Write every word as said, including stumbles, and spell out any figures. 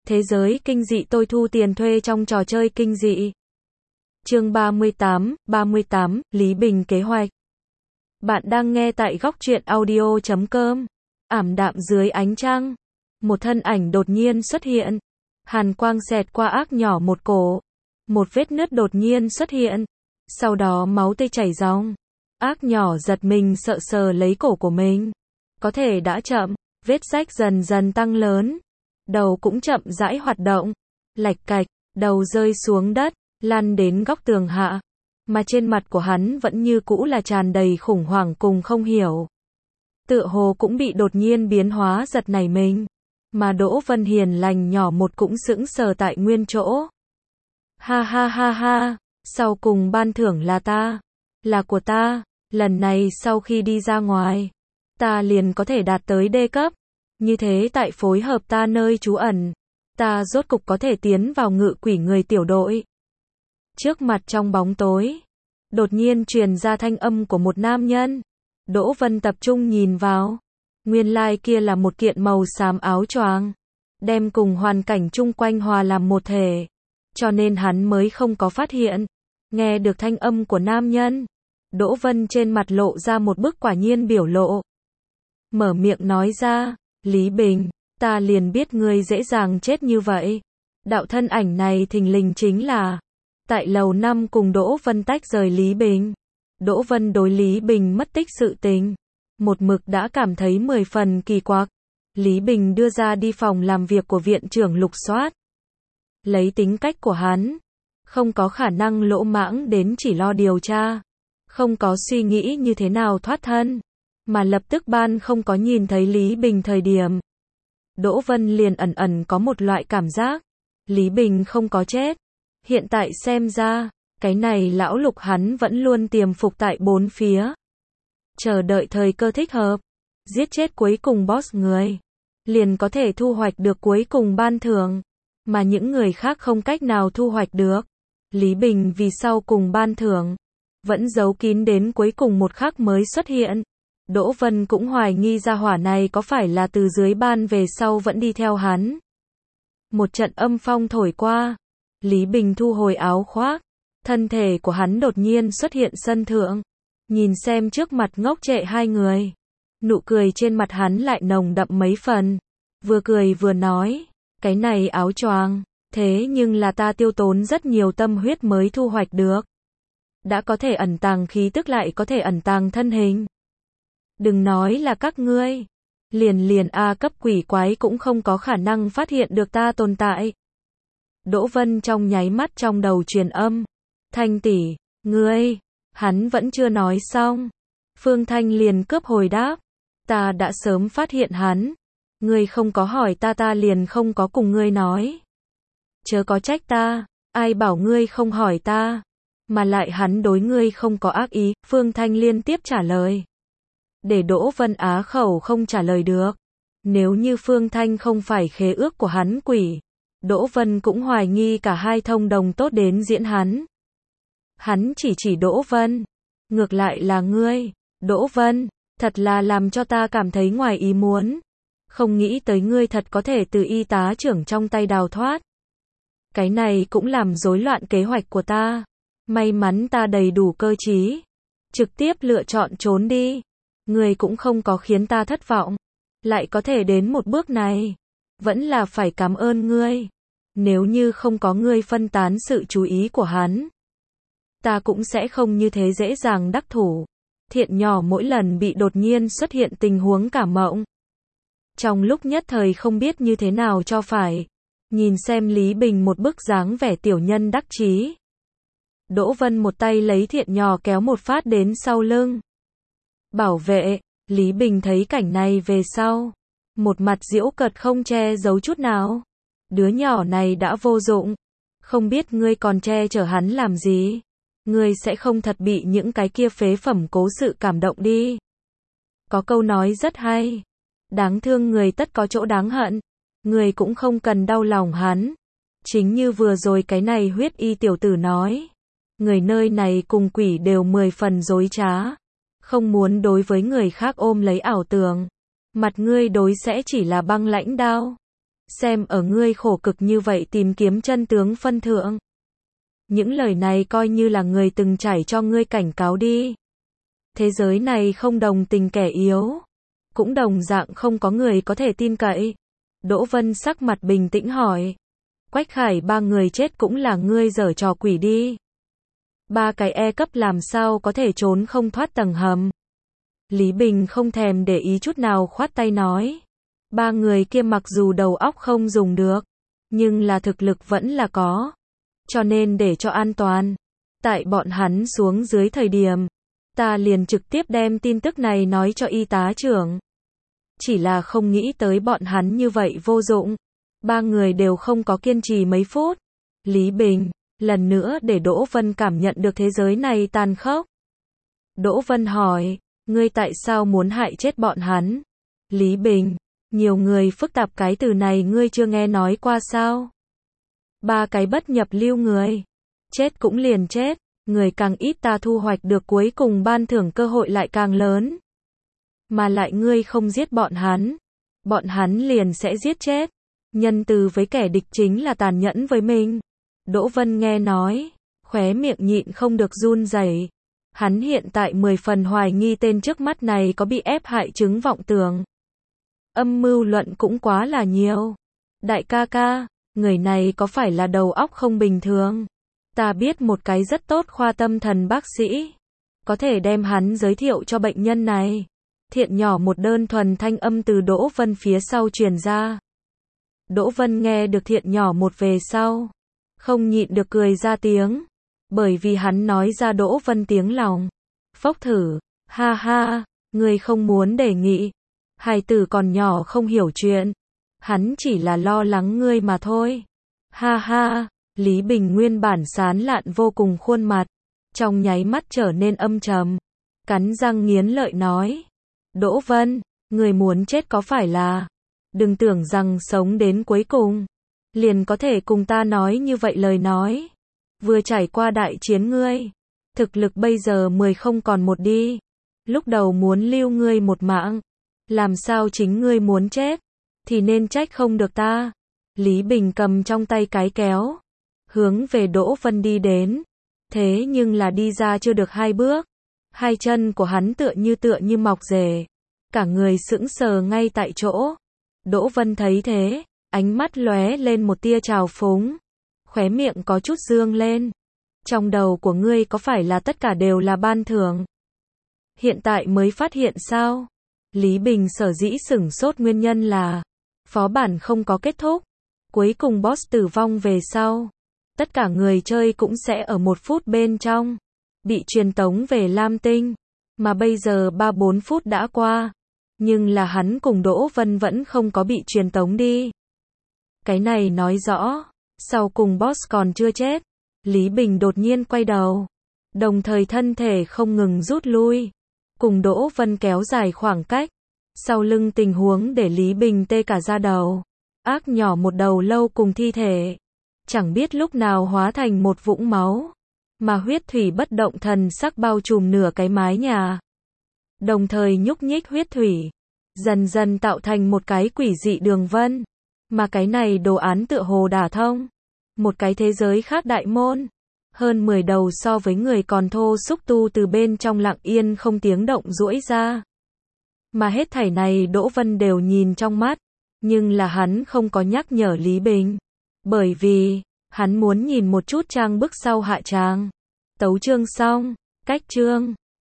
Thế giới kinh dị tôi thu tiền thuê trong trò chơi kinh dị. Chương ba mươi tám, ba mươi tám, Lý Bình kế hoạch. Bạn đang nghe tại góc truyện audio chấm com. Ảm đạm dưới ánh trăng, một thân ảnh đột nhiên xuất hiện. Hàn quang xẹt qua ác nhỏ một cổ. Một vết nứt đột nhiên xuất hiện. Sau đó máu tươi chảy ròng. Ác nhỏ giật mình sợ sờ lấy cổ của mình. Có thể đã chậm, vết rách dần dần tăng lớn. Đầu cũng chậm rãi hoạt động. Lạch cạch, đầu rơi xuống đất, lăn đến góc tường hạ. Mà trên mặt của hắn vẫn như cũ là tràn đầy khủng hoảng cùng không hiểu. Tựa hồ cũng bị đột nhiên biến hóa giật nảy mình. Mà Đỗ Vân hiền lành nhỏ một cũng sững sờ tại nguyên chỗ. Ha ha ha ha, sau cùng ban thưởng là ta. Là của ta, lần này sau khi đi ra ngoài, ta liền có thể đạt tới D cấp. Như thế tại phối hợp ta nơi trú ẩn, ta rốt cục có thể tiến vào ngự quỷ người tiểu đội. Trước mặt trong bóng tối, đột nhiên truyền ra thanh âm của một nam nhân. Đỗ Vân tập trung nhìn vào. Nguyên lai kia là một kiện màu xám áo choàng, đem cùng hoàn cảnh chung quanh hòa làm một thể. Cho nên hắn mới không có phát hiện. Nghe được thanh âm của nam nhân, Đỗ Vân trên mặt lộ ra một bức quả nhiên biểu lộ. Mở miệng nói ra, Lý Bình, ta liền biết ngươi dễ dàng chết như vậy. Đạo thân ảnh này thình lình chính là tại lầu năm cùng Đỗ Vân tách rời Lý Bình. Đỗ Vân đối Lý Bình mất tích sự tình, một mực đã cảm thấy mười phần kỳ quặc. Lý Bình đưa ra đi phòng làm việc của viện trưởng lục soát. Lấy tính cách của hắn, không có khả năng lỗ mãng đến chỉ lo điều tra, không có suy nghĩ như thế nào thoát thân, mà lập tức ban không có nhìn thấy Lý Bình thời điểm. Đỗ Vân liền ẩn ẩn có một loại cảm giác, Lý Bình không có chết. Hiện tại xem ra, cái này lão lục hắn vẫn luôn tiềm phục tại bốn phía. Chờ đợi thời cơ thích hợp, giết chết cuối cùng boss người, liền có thể thu hoạch được cuối cùng ban thưởng, mà những người khác không cách nào thu hoạch được. Lý Bình vì sau cùng ban thưởng, vẫn giấu kín đến cuối cùng một khắc mới xuất hiện. Đỗ Vân cũng hoài nghi ra hỏa này có phải là từ dưới ban về sau vẫn đi theo hắn. Một trận âm phong thổi qua, Lý Bình thu hồi áo khoác, thân thể của hắn đột nhiên xuất hiện sân thượng, nhìn xem trước mặt ngốc trệ hai người. Nụ cười trên mặt hắn lại nồng đậm mấy phần, vừa cười vừa nói, cái này áo choàng, thế nhưng là ta tiêu tốn rất nhiều tâm huyết mới thu hoạch được. Đã có thể ẩn tàng khí tức lại có thể ẩn tàng thân hình. Đừng nói là các ngươi, liền liền A cấp quỷ quái cũng không có khả năng phát hiện được ta tồn tại. Đỗ Vân trong nháy mắt trong đầu truyền âm, Thanh tỷ, ngươi, hắn vẫn chưa nói xong. Phương Thanh liền cướp hồi đáp, ta đã sớm phát hiện hắn, ngươi không có hỏi ta ta liền không có cùng ngươi nói. Chớ có trách ta, ai bảo ngươi không hỏi ta, mà lại hắn đối ngươi không có ác ý, Phương Thanh liên tiếp trả lời. Để Đỗ Vân á khẩu không trả lời được. Nếu như Phương Thanh không phải khế ước của hắn quỷ, Đỗ Vân cũng hoài nghi cả hai thông đồng tốt đến diễn hắn. Hắn chỉ chỉ Đỗ Vân, ngược lại là ngươi, Đỗ Vân, thật là làm cho ta cảm thấy ngoài ý muốn. Không nghĩ tới ngươi thật có thể từ y tá trưởng trong tay đào thoát. Cái này cũng làm rối loạn kế hoạch của ta. May mắn ta đầy đủ cơ trí, trực tiếp lựa chọn trốn đi. Ngươi cũng không có khiến ta thất vọng, lại có thể đến một bước này, vẫn là phải cảm ơn ngươi. Nếu như không có ngươi phân tán sự chú ý của hắn, ta cũng sẽ không như thế dễ dàng đắc thủ. Thiện nhỏ mỗi lần bị đột nhiên xuất hiện tình huống cảm mộng, trong lúc nhất thời không biết như thế nào cho phải. Nhìn xem Lý Bình một bức dáng vẻ tiểu nhân đắc chí, Đỗ Vân một tay lấy thiện nhỏ kéo một phát đến sau lưng. Bảo vệ, Lý Bình thấy cảnh này về sau, một mặt giễu cợt không che giấu chút nào. Đứa nhỏ này đã vô dụng, không biết ngươi còn che chở hắn làm gì. Ngươi sẽ không thật bị những cái kia phế phẩm cố sự cảm động đi. Có câu nói rất hay, đáng thương người tất có chỗ đáng hận. Ngươi cũng không cần đau lòng hắn. Chính như vừa rồi cái này huyết y tiểu tử nói, người nơi này cùng quỷ đều mười phần dối trá, không muốn đối với người khác ôm lấy ảo tưởng. Mặt ngươi đối sẽ chỉ là băng lãnh đao. xem ở ngươi khổ cực như vậy tìm kiếm chân tướng phân thượng. Những lời này coi như là người từng trải cho ngươi cảnh cáo đi. Thế giới này không đồng tình kẻ yếu, cũng đồng dạng không có người có thể tin cậy. Đỗ Vân sắc mặt bình tĩnh hỏi. Quách Khải ba người chết cũng là ngươi giở trò quỷ đi. Ba cái E cấp làm sao có thể trốn không thoát tầng hầm. Lý Bình không thèm để ý chút nào khoát tay nói. Ba người kia mặc dù đầu óc không dùng được, nhưng là thực lực vẫn là có. Cho nên để cho an toàn, tại bọn hắn xuống dưới thời điểm, ta liền trực tiếp đem tin tức này nói cho y tá trưởng. Chỉ là không nghĩ tới bọn hắn như vậy vô dụng. Ba người đều không có kiên trì mấy phút. Lý Bình, lần nữa để Đỗ Vân cảm nhận được thế giới này tàn khốc. Đỗ Vân hỏi, ngươi tại sao muốn hại chết bọn hắn? Lý Bình, nhiều người phức tạp cái từ này ngươi chưa nghe nói qua sao? Ba cái bất nhập lưu người. Chết cũng liền chết, người càng ít ta thu hoạch được cuối cùng ban thưởng cơ hội lại càng lớn. Mà lại ngươi không giết bọn hắn, bọn hắn liền sẽ giết chết. Nhân từ với kẻ địch chính là tàn nhẫn với mình. Đỗ Vân nghe nói, khóe miệng nhịn không được run rẩy. Hắn hiện tại mười phần hoài nghi tên trước mắt này có bị ép hại chứng vọng tưởng. Âm mưu luận cũng quá là nhiều. Đại ca ca, người này có phải là đầu óc không bình thường? Ta biết một cái rất tốt khoa tâm thần bác sĩ, có thể đem hắn giới thiệu cho bệnh nhân này. Thiện nhỏ một đơn thuần thanh âm từ Đỗ Vân phía sau truyền ra. Đỗ Vân nghe được thiện nhỏ một về sau, không nhịn được cười ra tiếng, bởi vì hắn nói ra Đỗ Vân tiếng lòng. Phốc thử, ha ha, ngươi không muốn đề nghị. Hài tử còn nhỏ không hiểu chuyện, hắn chỉ là lo lắng ngươi mà thôi. Ha ha, Lý Bình nguyên bản sán lạn vô cùng khuôn mặt, trong nháy mắt trở nên âm trầm, cắn răng nghiến lợi nói. Đỗ Vân, người muốn chết có phải là? Đừng tưởng rằng sống đến cuối cùng, liền có thể cùng ta nói như vậy lời nói. Vừa trải qua đại chiến ngươi, thực lực bây giờ mười không còn một đi. Lúc đầu muốn lưu ngươi một mạng, làm sao chính ngươi muốn chết, thì nên trách không được ta. Lý Bình cầm trong tay cái kéo, hướng về Đỗ Vân đi đến. Thế nhưng là đi ra chưa được hai bước, hai chân của hắn tựa như tựa như mọc rễ, cả người sững sờ ngay tại chỗ. Đỗ Vân thấy thế, ánh mắt lóe lên một tia trào phúng, khóe miệng có chút dương lên. Trong đầu của ngươi có phải là tất cả đều là ban thưởng? Hiện tại mới phát hiện sao? Lý Bình sở dĩ sửng sốt nguyên nhân là phó bản không có kết thúc, cuối cùng boss tử vong về sau, tất cả người chơi cũng sẽ ở một phút bên trong bị truyền tống về Lam Tinh, mà bây giờ ba bốn phút đã qua, nhưng là hắn cùng Đỗ Vân vẫn không có bị truyền tống đi. Cái này nói rõ, sau cùng boss còn chưa chết. Lý Bình đột nhiên quay đầu, đồng thời thân thể không ngừng rút lui, cùng Đỗ Vân kéo dài khoảng cách. Sau lưng tình huống để Lý Bình tê cả da đầu, ác nhỏ một đầu lâu cùng thi thể, chẳng biết lúc nào hóa thành một vũng máu, mà huyết thủy bất động thần sắc bao trùm nửa cái mái nhà. Đồng thời nhúc nhích huyết thủy, dần dần tạo thành một cái quỷ dị đường vân, mà cái này đồ án tựa hồ đả thông một cái thế giới khác đại môn. Hơn mười đầu so với người còn thô xúc tu từ bên trong lặng yên không tiếng động duỗi ra. Mà hết thảy này Đỗ Vân đều nhìn trong mắt, nhưng là hắn không có nhắc nhở Lý Bình, bởi vì hắn muốn nhìn một chút trang bức sau hạ tràng. Tấu chương xong, cách chương